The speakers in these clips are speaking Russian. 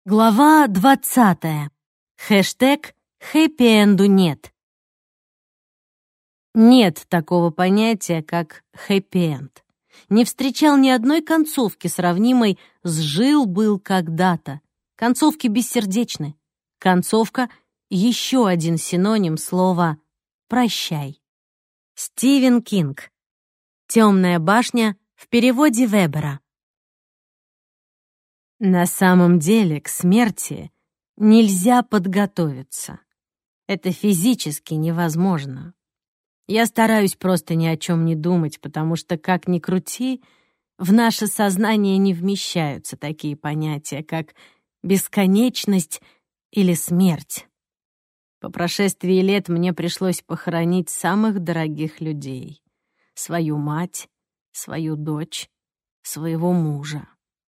Глава 20. Хэштег «Хэппи-энду нет». Нет такого понятия, как хэппи-энд. Не встречал ни одной концовки, сравнимой с «жил-был когда-то». Концовки бессердечны. Концовка — еще один синоним слова «прощай». Стивен Кинг. «Темная башня» в переводе Вебера. На самом деле к смерти нельзя подготовиться. Это физически невозможно. Я стараюсь просто ни о чем не думать, потому что, как ни крути, в наше сознание не вмещаются такие понятия, как бесконечность или смерть. По прошествии лет мне пришлось похоронить самых дорогих людей: свою мать, свою дочь, своего мужа.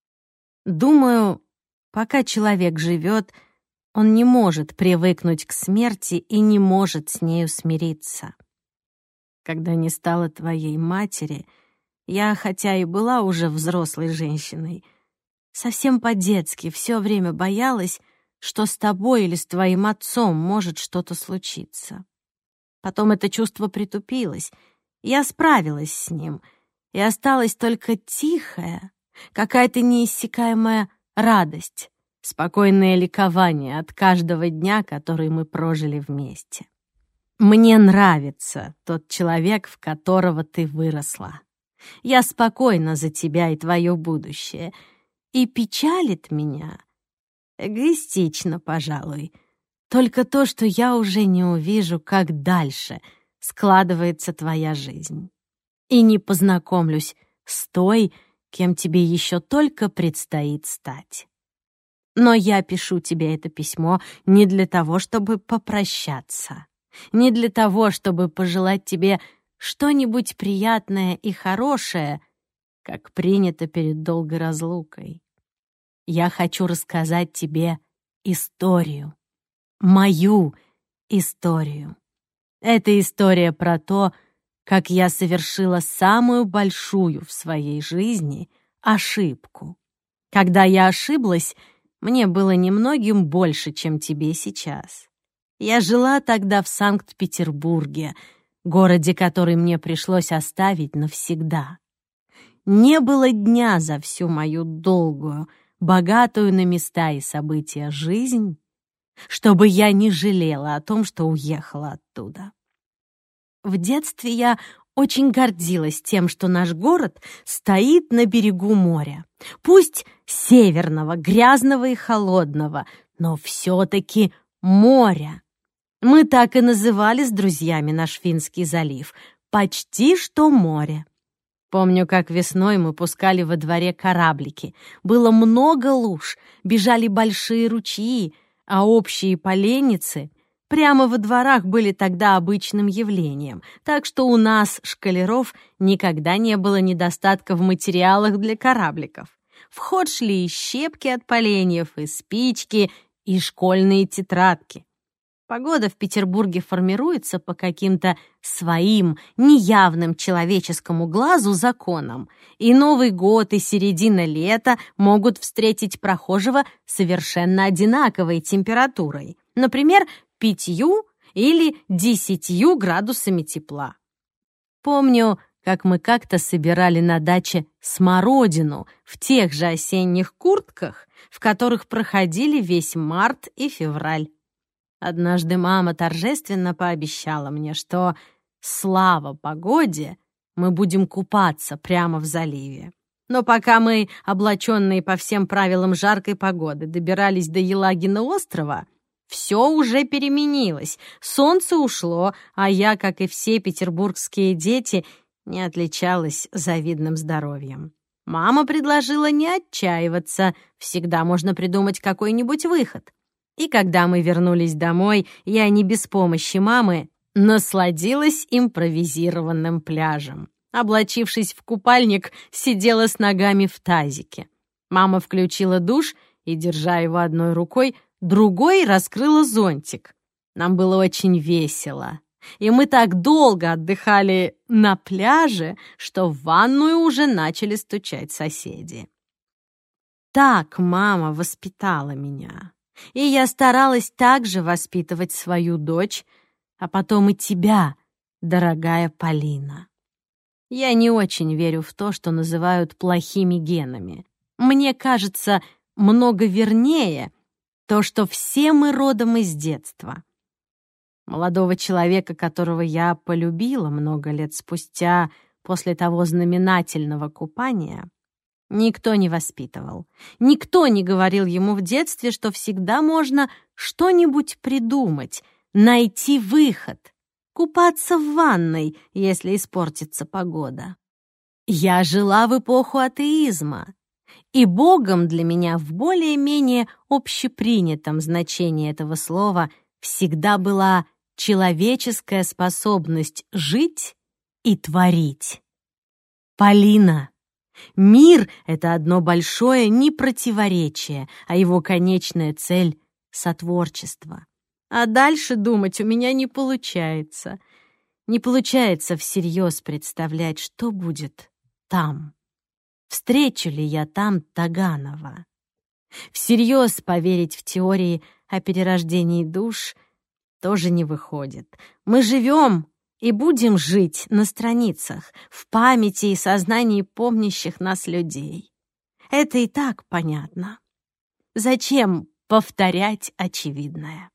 Думаю, пока человек живет, он не может привыкнуть к смерти и не может с нею смириться. Когда не стало твоей матери, я, хотя и была уже взрослой женщиной, совсем по-детски все время боялась, что с тобой или с твоим отцом может что-то случиться. Потом это чувство притупилось, я справилась с ним, и осталась только тихая, какая-то неиссякаемая радость, спокойное ликование от каждого дня, который мы прожили вместе. Мне нравится тот человек, в которого ты выросла. Я спокойна за тебя и твое будущее. И печалит меня, эгоистично, пожалуй, только то, что я уже не увижу, как дальше складывается твоя жизнь. И не познакомлюсь с той, кем тебе еще только предстоит стать. Но я пишу тебе это письмо не для того, чтобы попрощаться, не для того, чтобы пожелать тебе что-нибудь приятное и хорошее, как принято перед долгой разлукой. Я хочу рассказать тебе историю, мою историю. Это история про то, как я совершила самую большую в своей жизни ошибку. Когда я ошиблась, мне было немногим больше, чем тебе сейчас. Я жила тогда в Санкт-Петербурге, городе, который мне пришлось оставить навсегда. Не было дня за всю мою долгую, богатую на места и события жизнь, чтобы я не жалела о том, что уехала оттуда. В детстве я очень гордилась тем, что наш город стоит на берегу моря. Пусть северного, грязного и холодного, но все-таки моря. Мы так и называли с друзьями наш Финский залив. Почти что море. Помню, как весной мы пускали во дворе кораблики. Было много луж, бежали большие ручьи, а общие поленницы прямо во дворах были тогда обычным явлением, так что у нас, школяров, никогда не было недостатка в материалах для корабликов. В ход шли и щепки от поленьев, и спички, и школьные тетрадки. Погода в Петербурге формируется по каким-то своим, неявным человеческому глазу законам, и Новый год и середина лета могут встретить прохожего совершенно одинаковой температурой, например, 5 или 10 градусами тепла. Помню, как мы как-то собирали на даче смородину в тех же осенних куртках, в которых проходили весь март и февраль. Однажды мама торжественно пообещала мне, что, слава погоде, мы будем купаться прямо в заливе. Но пока мы, облаченные по всем правилам жаркой погоды, добирались до Елагина острова, все уже переменилось, солнце ушло, а я, как и все петербургские дети, не отличалась завидным здоровьем. Мама предложила не отчаиваться, всегда можно придумать какой-нибудь выход. И когда мы вернулись домой, я не без помощи мамы насладилась импровизированным пляжем. Облачившись в купальник, сидела с ногами в тазике. Мама включила душ и, держа его одной рукой, другой раскрыла зонтик. Нам было очень весело. И мы так долго отдыхали на пляже, что в ванную уже начали стучать соседи. Так мама воспитала меня. И я старалась так же воспитывать свою дочь, а потом и тебя, дорогая Полина. Я не очень верю в то, что называют плохими генами. Мне кажется, много вернее то, что все мы родом из детства. Молодого человека, которого я полюбила много лет спустя, после того знаменательного купания, никто не воспитывал. Никто не говорил ему в детстве, что всегда можно что-нибудь придумать, найти выход, купаться в ванной, если испортится погода. Я жила в эпоху атеизма, и Богом для меня в более-менее общепринятом значении этого слова всегда была человеческая способность жить и творить. Полина, мир — это одно большое непротиворечие, а его конечная цель — сотворчество. А дальше думать у меня не получается. Не получается всерьез представлять, что будет там. Встречу ли я там Таганова? Всерьез поверить в теории о перерождении душ тоже не выходит. Мы живем и будем жить на страницах, в памяти и сознании помнящих нас людей. Это и так понятно. Зачем повторять очевидное?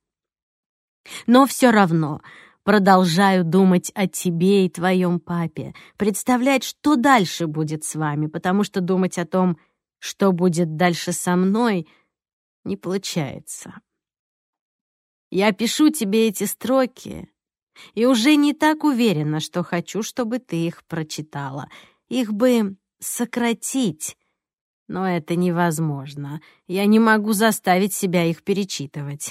Но все равно продолжаю думать о тебе и твоем папе, представлять, что дальше будет с вами, потому что думать о том, что будет дальше со мной, не получается. Я пишу тебе эти строки и уже не так уверена, что хочу, чтобы ты их прочитала. Их бы сократить, но это невозможно. Я не могу заставить себя их перечитывать.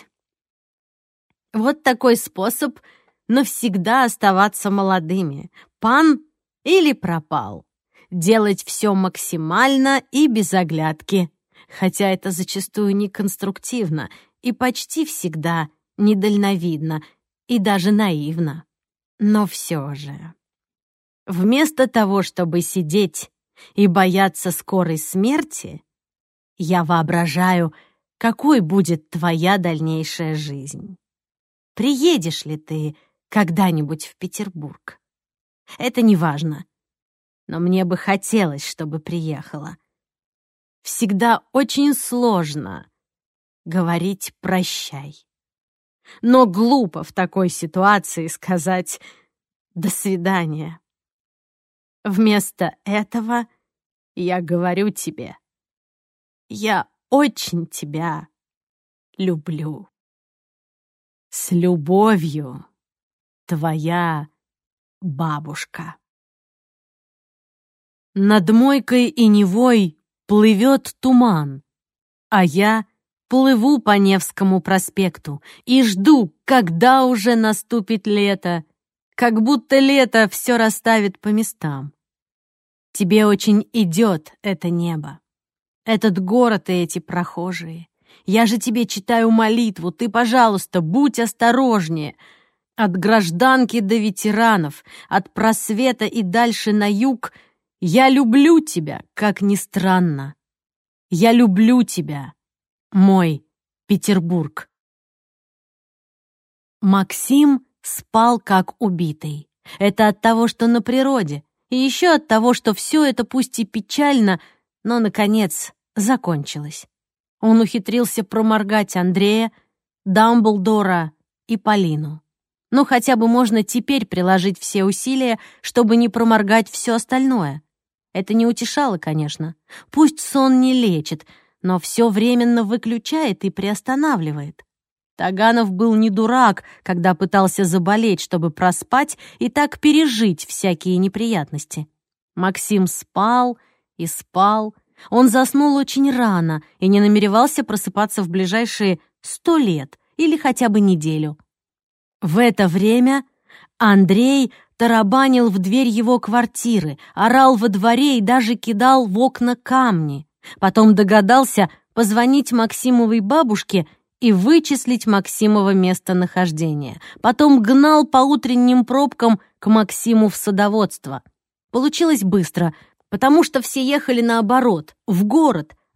Вот такой способ навсегда оставаться молодыми. Пан или пропал. Делать все максимально и без оглядки. Хотя это зачастую неконструктивно и почти всегда недальновидно и даже наивно. Но все же. Вместо того, чтобы сидеть и бояться скорой смерти, я воображаю, какой будет твоя дальнейшая жизнь. Приедешь ли ты когда-нибудь в Петербург? Это не важно, но мне бы хотелось, чтобы приехала. Всегда очень сложно говорить «прощай». Но глупо в такой ситуации сказать «до свидания». Вместо этого я говорю тебе: я очень тебя люблю. С любовью, твоя бабушка. Над Мойкой и Невой плывет туман, а я плыву по Невскому проспекту и жду, когда уже наступит лето, как будто лето все расставит по местам. Тебе очень идет это небо, этот город и эти прохожие. Я же тебе читаю молитву, ты, пожалуйста, будь осторожнее. От гражданки до ветеранов, от Просвета и дальше на юг я люблю тебя, как ни странно. Я люблю тебя, мой Петербург. Максим спал как убитый. Это от того, что на природе, и еще от того, что все это пусть и печально, но, наконец, закончилось. Он ухитрился проморгать Андрея, Дамблдора и Полину. Ну, хотя бы можно теперь приложить все усилия, чтобы не проморгать все остальное. Это не утешало, конечно. Пусть сон не лечит, но все временно выключает и приостанавливает. Таганов был не дурак, когда пытался заболеть, чтобы проспать и так пережить всякие неприятности. Максим спал и спал. Он заснул очень рано и не намеревался просыпаться в ближайшие 100 лет или хотя бы неделю. В это время Андрей тарабанил в дверь его квартиры, орал во дворе и даже кидал в окна камни. Потом догадался позвонить Максимовой бабушке и вычислить Максимово местонахождение. Потом гнал по утренним пробкам к Максиму в садоводство. Получилось быстро, потому что все ехали наоборот, в город,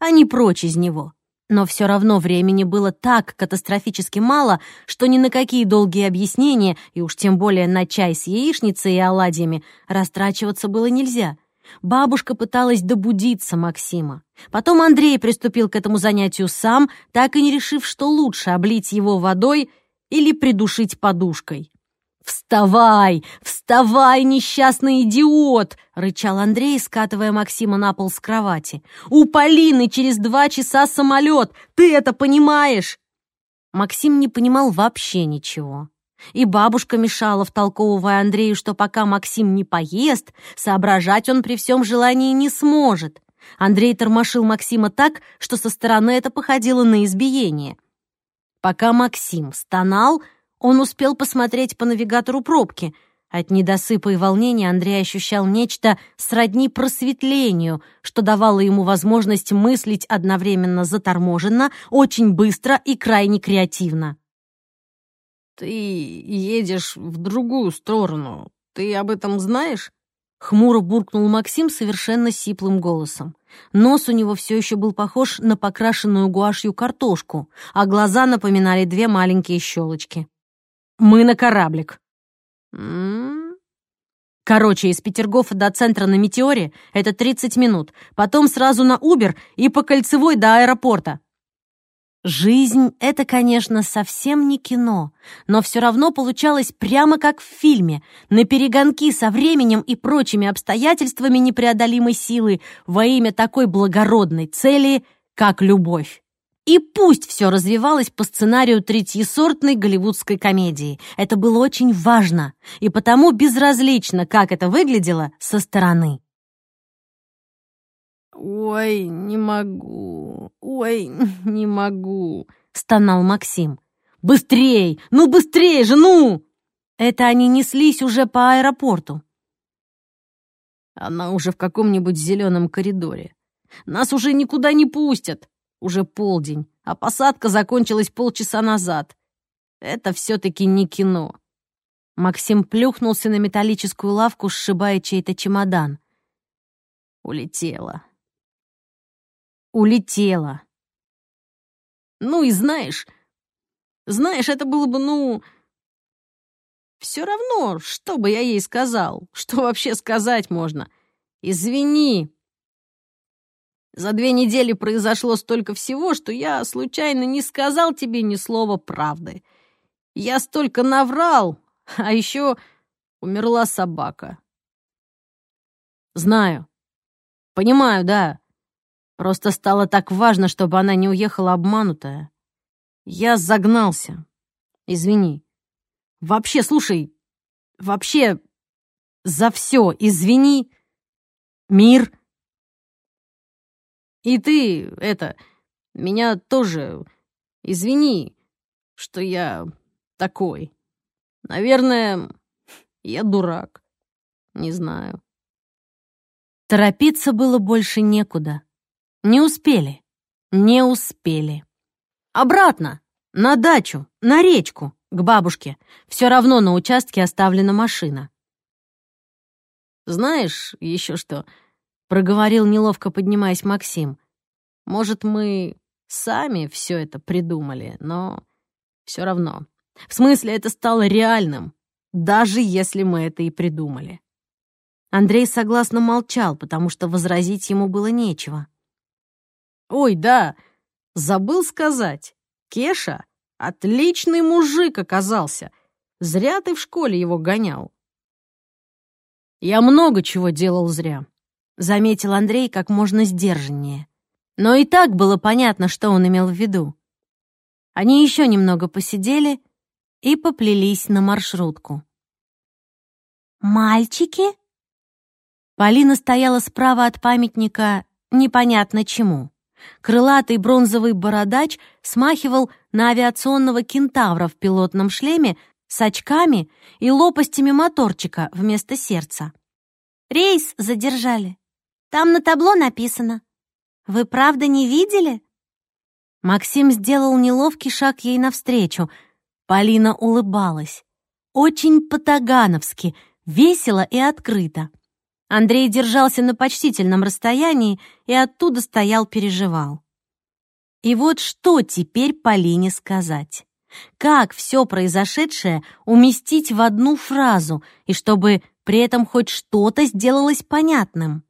а не прочь из него. Но все равно времени было так катастрофически мало, что ни на какие долгие объяснения, и уж тем более на чай с яичницей и оладьями, растрачиваться было нельзя. Бабушка пыталась добудиться Максима. Потом Андрей приступил к этому занятию сам, так и не решив, что лучше облить его водой или придушить подушкой. «Вставай! Вставай, несчастный идиот!» — рычал Андрей, скатывая Максима на пол с кровати. «У Полины через 2 часа самолет! Ты это понимаешь?» Максим не понимал вообще ничего. И бабушка мешала, втолковывая Андрею, что пока Максим не поест, соображать он при всем желании не сможет. Андрей тормошил Максима так, что со стороны это походило на избиение. Пока Максим стонал, он успел посмотреть по навигатору пробки. От недосыпа и волнения Андрей ощущал нечто сродни просветлению, что давало ему возможность мыслить одновременно заторможенно, очень быстро и крайне креативно. «Ты едешь в другую сторону. Ты об этом знаешь?» Хмуро буркнул Максим совершенно сиплым голосом. Нос у него все еще был похож на покрашенную гуашью картошку, а глаза напоминали 2 маленькие щелочки. «Мы на кораблик». Короче, из Петергофа до центра на «Метеоре» — это 30 минут, потом сразу на Убер и по Кольцевой до аэропорта. Жизнь — это, конечно, совсем не кино, но все равно получалось прямо как в фильме, наперегонки со временем и прочими обстоятельствами непреодолимой силы во имя такой благородной цели, как любовь. И пусть все развивалось по сценарию третьесортной голливудской комедии. Это было очень важно, и потому безразлично, как это выглядело со стороны. «Ой, не могу, не могу», — стонал Максим. «Быстрей! Ну, быстрее же, ну!» Это они неслись уже по аэропорту. «Она уже в каком-нибудь зеленом коридоре. Нас уже никуда не пустят. Уже полдень, а посадка закончилась полчаса назад. Это все-таки не кино». Максим плюхнулся на металлическую лавку, сшибая чей-то чемодан. Улетела. Ну и знаешь, это было бы, все равно, что бы я ей сказал, что вообще сказать можно. Извини. За 2 недели произошло столько всего, что я случайно не сказал тебе ни слова правды. Я столько наврал, а еще умерла собака. Знаю. Понимаю, да. Просто стало так важно, чтобы она не уехала обманутая. Я загнался. Извини. Вообще, слушай, за все извини. Мир. И ты, меня тоже извини, что я такой. Наверное, я дурак. Не знаю. Торопиться было больше некуда. Не успели. Обратно, на дачу, на речку, к бабушке. Все равно на участке оставлена машина. «Знаешь еще что?» — проговорил, неловко поднимаясь, Максим. «Может, мы сами все это придумали, но все равно. В смысле, это стало реальным, даже если мы это и придумали». Андрей согласно молчал, потому что возразить ему было нечего. «Ой, да, забыл сказать. Кеша — отличный мужик оказался. Зря ты в школе его гонял». «Я много чего делал зря», — заметил Андрей как можно сдержаннее. Но и так было понятно, что он имел в виду. Они еще немного посидели и поплелись на маршрутку. «Мальчики?» Полина стояла справа от памятника непонятно чему. Крылатый бронзовый бородач смахивал на авиационного кентавра в пилотном шлеме с очками и лопастями моторчика вместо сердца. «Рейс задержали. Там на табло написано. Вы правда не видели?» Максим сделал неловкий шаг ей навстречу. Полина улыбалась. Очень по-тагановски, весело и открыто. Андрей держался на почтительном расстоянии и оттуда стоял, переживал. И вот что теперь Полине сказать? Как все произошедшее уместить в одну фразу, и чтобы при этом хоть что-то сделалось понятным?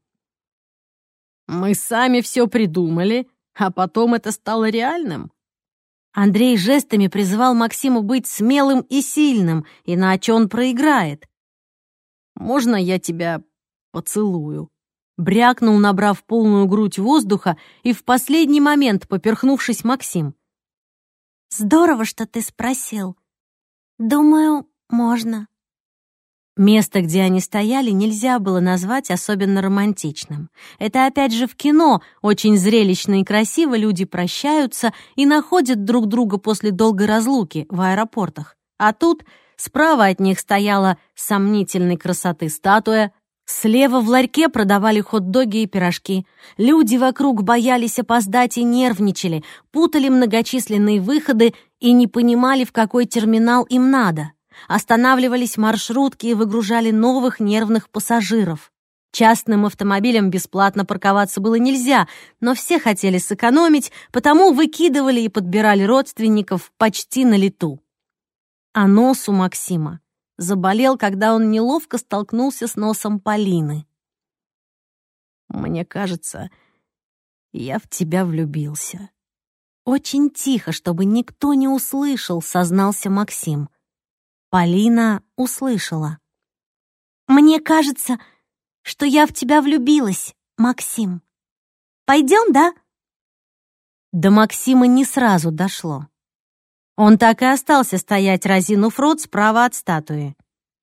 Мы сами все придумали, а потом это стало реальным. Андрей жестами призывал Максима быть смелым и сильным, иначе он проиграет. «Можно я тебя поцелую?» Брякнул, набрав полную грудь воздуха, и в последний момент, поперхнувшись, Максим. «Здорово, что ты спросил. Думаю, можно». Место, где они стояли, нельзя было назвать особенно романтичным. Это опять же в кино, очень зрелищно и красиво люди прощаются и находят друг друга после долгой разлуки в аэропортах. А тут справа от них стояла сомнительной красоты статуя, слева в ларьке продавали хот-доги и пирожки. Люди вокруг боялись опоздать и нервничали, путали многочисленные выходы и не понимали, в какой терминал им надо. Останавливались маршрутки и выгружали новых нервных пассажиров. Частным автомобилям бесплатно парковаться было нельзя, но все хотели сэкономить, потому выкидывали и подбирали родственников почти на лету. А нос у Максима заболел, когда он неловко столкнулся с носом Полины. «Мне кажется, я в тебя влюбился». Очень тихо, чтобы никто не услышал, сознался Максим. Полина услышала. «Мне кажется, что я в тебя влюбилась, Максим. Пойдем, да?» До Максима не сразу дошло. Он так и остался стоять, разинув рот справа от статуи.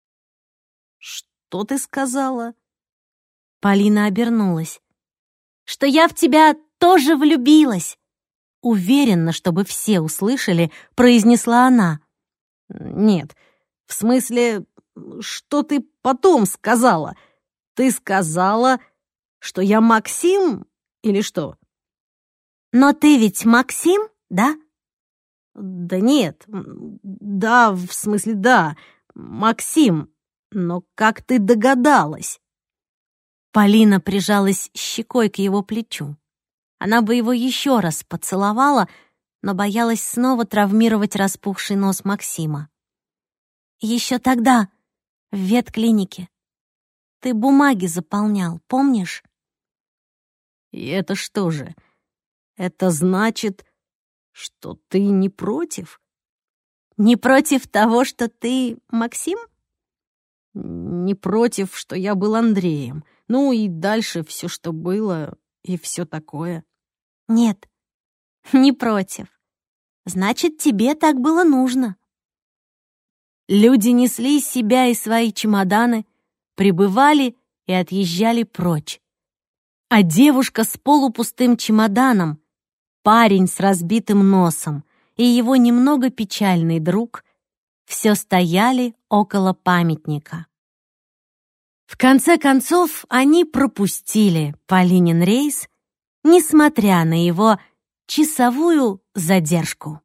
«Что ты сказала?» Полина обернулась. «Что я в тебя тоже влюбилась!» Уверенно, чтобы все услышали, произнесла она. «Нет, в смысле, что ты потом сказала? Ты сказала, что я Максим или что?» «Но ты ведь Максим, да?» «Да нет, да, в смысле, да, Максим, но как ты догадалась?» Полина прижалась щекой к его плечу. Она бы его еще раз поцеловала, но боялась снова травмировать распухший нос Максима. «Еще тогда, в ветклинике. Ты бумаги заполнял, помнишь?» «И это что же? Это значит, что ты не против?» «Не против того, что ты Максим?» «Не против, что я был Андреем. Ну и дальше все, что было, и все такое». «Нет, не против. Значит, тебе так было нужно». Люди несли из себя и свои чемоданы, прибывали и отъезжали прочь. А девушка с полупустым чемоданом, парень с разбитым носом и его немного печальный друг все стояли около памятника. В конце концов, они пропустили Полинин рейс, несмотря на его часовую задержку.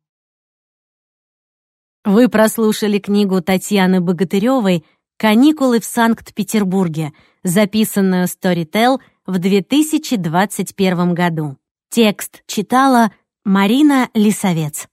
Вы прослушали книгу Татьяны Богатыревой «Каникулы в Санкт-Петербурге», записанную Storytel в 2021 году. Текст читала Марина Лисовец.